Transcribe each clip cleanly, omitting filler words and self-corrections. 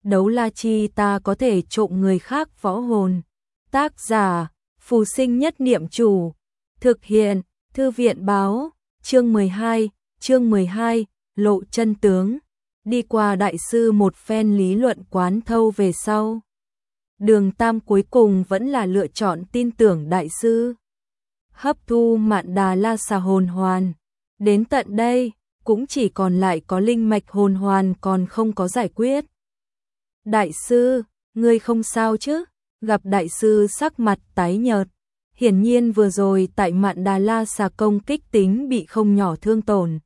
đấu la chi ta có thể trộm người khác võ hồn. Tác giả, Phù Sinh Nhất Niệm Chủ. Thực hiện, Thư viện Báo. Chương 12, lộ chân tướng. Đi qua đại sư một phen lý luận quán thâu về sau, Đường Tam cuối cùng vẫn là lựa chọn tin tưởng đại sư. Hấp thu Mạn Đà La Xà hồn hoàn. Đến tận đây, cũng chỉ còn lại có linh mạch hồn hoàn còn không có giải quyết. Đại sư, ngươi không sao chứ? Gặp đại sư sắc mặt tái nhợt. Hiển nhiên vừa rồi tại Mạn Đà La Xà công kích tính bị không nhỏ thương tổn.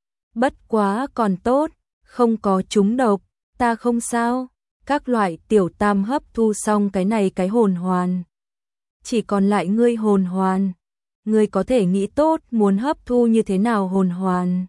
Bất quá còn tốt, không có trúng độc, ta không sao. Các loại tiểu tam hấp thu xong cái này cái hồn hoàn. Chỉ còn lại ngươi hồn hoàn. Ngươi có thể nghĩ tốt muốn hấp thu như thế nào hồn hoàn.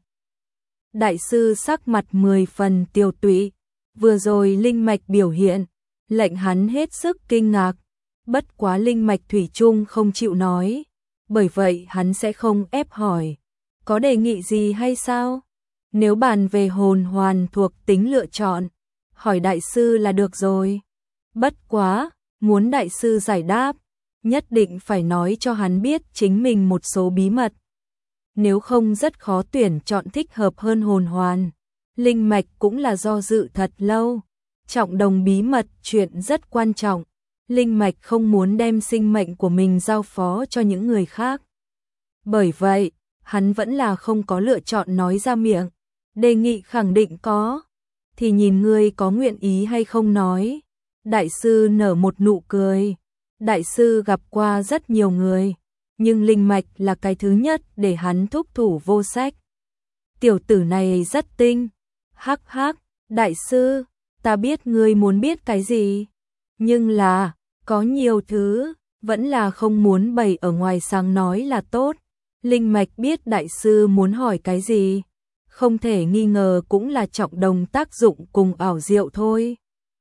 Đại sư sắc mặt 10 phần tiêu tụy. Vừa rồi linh mạch biểu hiện, lệnh hắn hết sức kinh ngạc. Bất quá linh mạch thủy chung không chịu nói. Bởi vậy hắn sẽ không ép hỏi. Có đề nghị gì hay sao? Nếu bàn về hồn hoàn thuộc tính lựa chọn, hỏi đại sư là được rồi. Bất quá, muốn đại sư giải đáp, nhất định phải nói cho hắn biết chính mình một số bí mật. Nếu không rất khó tuyển chọn thích hợp hơn hồn hoàn. Linh mạch cũng là do dự thật lâu. Trọng đồng bí mật chuyện rất quan trọng. Linh mạch không muốn đem sinh mệnh của mình giao phó cho những người khác. Bởi vậy, hắn vẫn là không có lựa chọn nói ra miệng. Đề nghị khẳng định có. Thì nhìn ngươi có nguyện ý hay không nói. Đại sư nở một nụ cười. Đại sư gặp qua rất nhiều người. Nhưng linh mạch là cái thứ nhất để hắn thúc thủ vô sách. Tiểu tử này rất tinh. Hắc hắc, đại sư, ta biết ngươi muốn biết cái gì. Nhưng là, có nhiều thứ, vẫn là không muốn bày ở ngoài sáng nói là tốt. Linh mạch biết đại sư muốn hỏi cái gì. Không thể nghi ngờ cũng là trọng đồng tác dụng cùng ảo diệu thôi.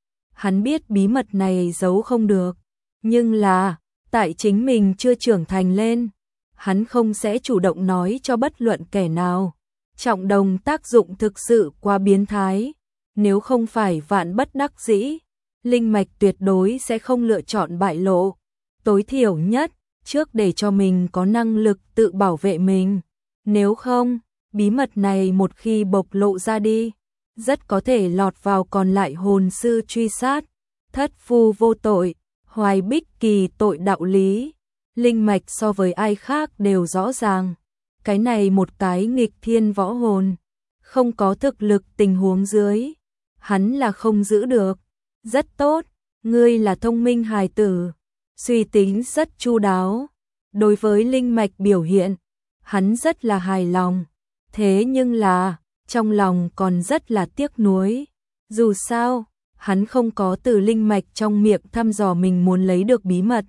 Hắn biết bí mật này giấu không được. Nhưng là, tại chính mình chưa trưởng thành lên, hắn không sẽ chủ động nói cho bất luận kẻ nào. Trọng đồng tác dụng thực sự quá biến thái. Nếu không phải vạn bất đắc dĩ, linh mạch tuyệt đối sẽ không lựa chọn bại lộ. Tối thiểu nhất, trước để cho mình có năng lực tự bảo vệ mình. Nếu không, bí mật này một khi bộc lộ ra đi, rất có thể lọt vào còn lại hồn sư truy sát. Thất phu vô tội, hoài bích kỳ tội đạo lý. Linh mạch so với ai khác đều rõ ràng. Cái này một cái nghịch thiên võ hồn, không có thực lực tình huống dưới, hắn là không giữ được. Rất tốt, ngươi là thông minh hài tử, suy tính rất chu đáo. Đối với linh mạch biểu hiện, hắn rất là hài lòng. Thế nhưng là, trong lòng còn rất là tiếc nuối. Dù sao, hắn không có từ linh mạch trong miệng thăm dò mình muốn lấy được bí mật.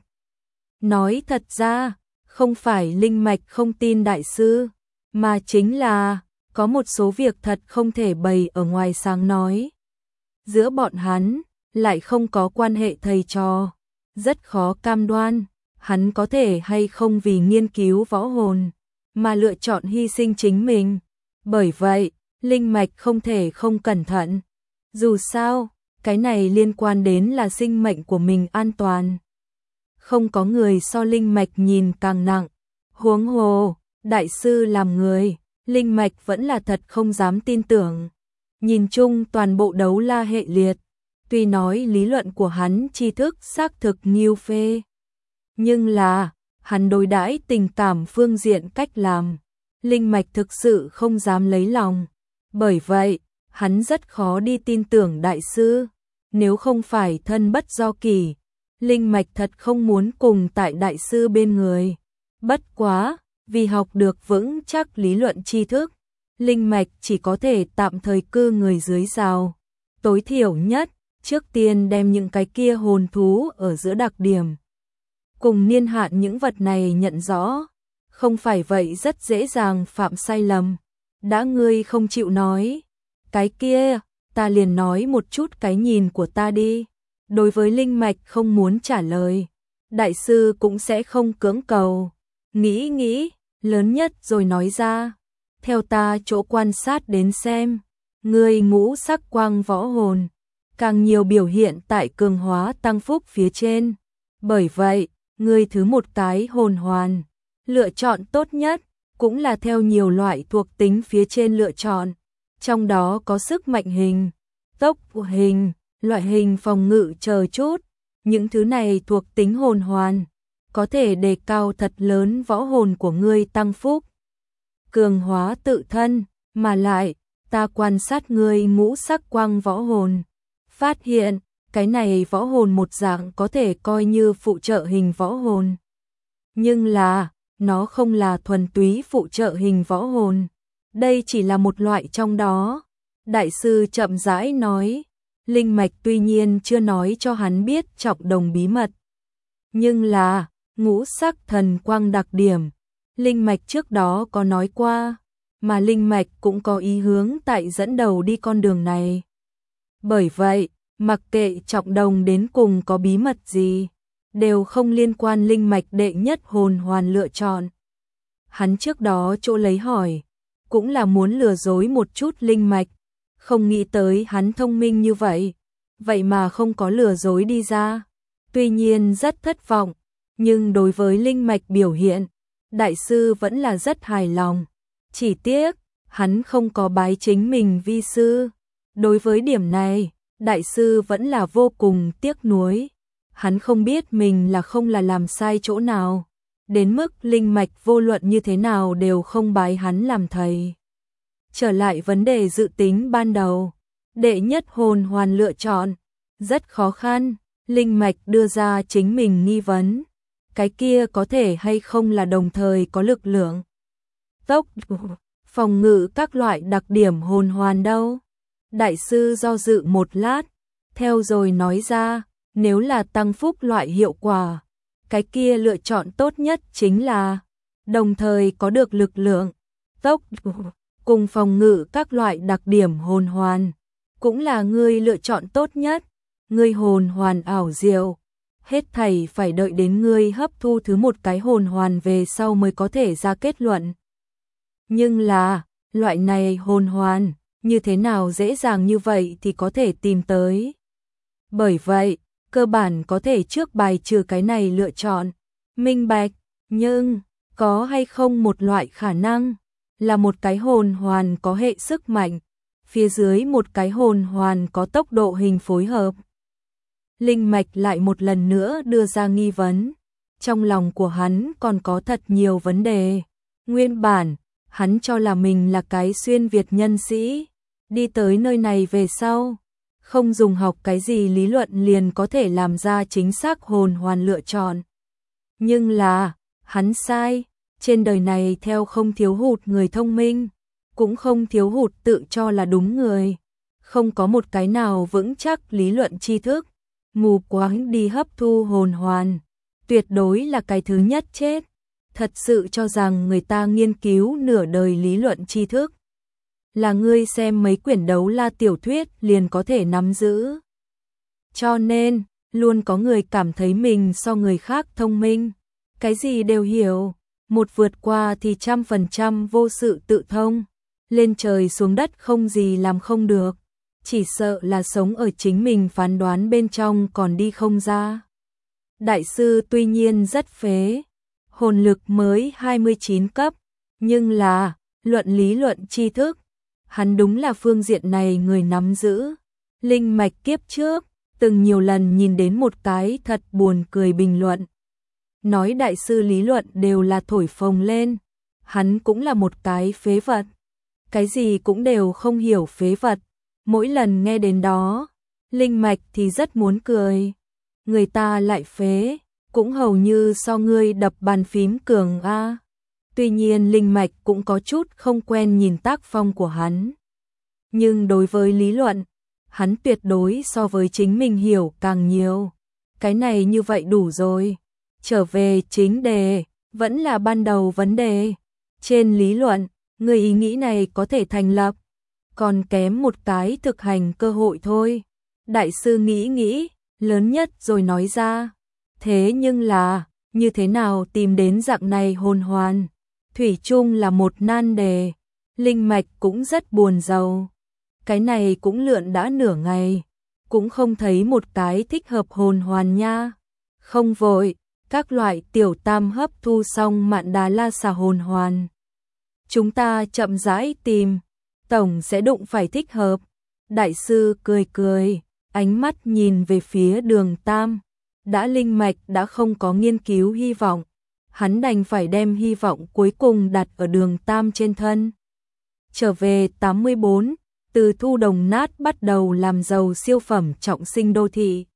Nói thật ra, không phải linh mạch không tin đại sư, mà chính là có một số việc thật không thể bày ở ngoài sáng nói. Giữa bọn hắn lại không có quan hệ thầy trò, rất khó cam đoan hắn có thể hay không vì nghiên cứu võ hồn mà lựa chọn hy sinh chính mình. Bởi vậy, linh mạch không thể không cẩn thận. Dù sao, cái này liên quan đến là sinh mệnh của mình an toàn. Không có người so linh mạch nhìn càng nặng. Huống hồ, đại sư làm người, linh mạch vẫn là thật không dám tin tưởng. Nhìn chung toàn bộ đấu la hệ liệt, tuy nói lý luận của hắn tri thức xác thực nghiêu phê, nhưng là, hắn đối đãi tình cảm phương diện cách làm, linh mạch thực sự không dám lấy lòng. Bởi vậy, hắn rất khó đi tin tưởng đại sư. Nếu không phải thân bất do kỳ, linh mạch thật không muốn cùng tại đại sư bên người. Bất quá, vì học được vững chắc lý luận tri thức, linh mạch chỉ có thể tạm thời cư người dưới rào. Tối thiểu nhất, trước tiên đem những cái kia hồn thú ở giữa đặc điểm cùng niên hạn những vật này nhận rõ. Không phải vậy rất dễ dàng phạm sai lầm. Đã ngươi không chịu nói cái kia, ta liền nói một chút cái nhìn của ta đi. Đối với linh mạch không muốn trả lời, đại sư cũng sẽ không cưỡng cầu. Nghĩ, lớn nhất rồi nói ra. Theo ta chỗ quan sát đến xem, ngươi ngũ sắc quang võ hồn, càng nhiều biểu hiện tại cường hóa tăng phúc phía trên. Bởi vậy, ngươi thứ một cái hồn hoàn, lựa chọn tốt nhất, cũng là theo nhiều loại thuộc tính phía trên lựa chọn. Trong đó có sức mạnh hình, tốc hình, loại hình phòng ngự chờ chút. Những thứ này thuộc tính hồn hoàn, có thể đề cao thật lớn võ hồn của ngươi tăng phúc. Cường hóa tự thân, mà lại, ta quan sát ngươi ngũ sắc quang võ hồn. Phát hiện, cái này võ hồn một dạng có thể coi như phụ trợ hình võ hồn. Nhưng là, nó không là thuần túy phụ trợ hình võ hồn. Đây chỉ là một loại trong đó. Đại sư chậm rãi nói, linh mạch tuy nhiên chưa nói cho hắn biết Trọng Đồng bí mật. Nhưng là, ngũ sắc thần quang đặc điểm, linh mạch trước đó có nói qua, mà linh mạch cũng có ý hướng tại dẫn đầu đi con đường này. Bởi vậy, mặc kệ Trọng Đồng đến cùng có bí mật gì, đều không liên quan linh mạch đệ nhất hồn hoàn lựa chọn. Hắn trước đó chỗ lấy hỏi, cũng là muốn lừa dối một chút linh mạch, không nghĩ tới hắn thông minh như vậy, vậy mà không có lừa dối đi ra. Tuy nhiên rất thất vọng, nhưng đối với linh mạch biểu hiện, đại sư vẫn là rất hài lòng. Chỉ tiếc, hắn không có bái chính mình vi sư. Đối với điểm này, đại sư vẫn là vô cùng tiếc nuối. Hắn không biết mình là không là làm sai chỗ nào, đến mức linh mạch vô luận như thế nào đều không bái hắn làm thầy. Trở lại vấn đề dự tính ban đầu, đệ nhất hồn hoàn lựa chọn, rất khó khăn, linh mạch đưa ra chính mình nghi vấn. Cái kia có thể hay không là đồng thời có lực lượng, tốc, phòng ngự các loại đặc điểm hồn hoàn đâu? Đại sư do dự một lát, theo rồi nói ra, nếu là tăng phúc loại hiệu quả, cái kia lựa chọn tốt nhất chính là đồng thời có được lực lượng, tốc, cùng phòng ngự các loại đặc điểm hồn hoàn, cũng là ngươi lựa chọn tốt nhất. Ngươi hồn hoàn ảo diệu, hết thảy phải đợi đến ngươi hấp thu thứ một cái hồn hoàn về sau mới có thể ra kết luận. Nhưng là, loại này hồn hoàn, như thế nào dễ dàng như vậy thì có thể tìm tới. Bởi vậy, cơ bản có thể trước bài trừ cái này lựa chọn, minh bạch, nhưng có hay không một loại khả năng là một cái hồn hoàn có hệ sức mạnh, phía dưới một cái hồn hoàn có tốc độ hình phối hợp. Linh mạch lại một lần nữa đưa ra nghi vấn, trong lòng của hắn còn có thật nhiều vấn đề. Nguyên bản, hắn cho là mình là cái xuyên Việt nhân sĩ, đi tới nơi này về sau, không dùng học cái gì lý luận liền có thể làm ra chính xác hồn hoàn lựa chọn. Nhưng là, hắn sai, trên đời này theo không thiếu hụt người thông minh, cũng không thiếu hụt tự cho là đúng người, không có một cái nào vững chắc lý luận tri thức, mù quáng đi hấp thu hồn hoàn, tuyệt đối là cái thứ nhất chết. Thật sự cho rằng người ta nghiên cứu nửa đời lý luận tri thức, là ngươi xem mấy quyển đấu la tiểu thuyết liền có thể nắm giữ. Cho nên, luôn có người cảm thấy mình so người khác thông minh, cái gì đều hiểu, một vượt qua thì 100% vô sự tự thông, lên trời xuống đất không gì làm không được, chỉ sợ là sống ở chính mình phán đoán bên trong còn đi không ra. Đại sư tuy nhiên rất phế, hồn lực mới 29 cấp, nhưng là, luận lý luận tri thức, hắn đúng là phương diện này người nắm giữ. Linh mạch kiếp trước, từng nhiều lần nhìn đến một cái thật buồn cười bình luận. Nói đại sư lý luận đều là thổi phồng lên, hắn cũng là một cái phế vật. Cái gì cũng đều không hiểu phế vật, mỗi lần nghe đến đó, linh mạch thì rất muốn cười. Người ta lại phế, cũng hầu như so ngươi đập bàn phím cường a. Tuy nhiên linh mạch cũng có chút không quen nhìn tác phong của hắn. Nhưng đối với lý luận, hắn tuyệt đối so với chính mình hiểu càng nhiều. Cái này như vậy đủ rồi. Trở về chính đề, vẫn là ban đầu vấn đề. Trên lý luận, người ý nghĩ này có thể thành lập, còn kém một cái thực hành cơ hội thôi. Đại sư nghĩ, lớn nhất rồi nói ra. Thế nhưng là, như thế nào tìm đến dạng này hồn hoàn? Thủy chung là một nan đề, linh mạch cũng rất buồn rầu. Cái này cũng lượn đã nửa ngày, cũng không thấy một cái thích hợp hồn hoàn nha. Không vội, các loại tiểu tam hấp thu xong Mạn Đà La xà hồn hoàn. Chúng ta chậm rãi tìm, tổng sẽ đụng phải thích hợp. Đại sư cười cười, ánh mắt nhìn về phía Đường Tam. Đã linh mạch đã không có nghiên cứu hy vọng, hắn đành phải đem hy vọng cuối cùng đặt ở Đường Tam trên thân. Trở về 84, từ thu đồng nát bắt đầu làm giàu siêu phẩm trọng sinh đô thị.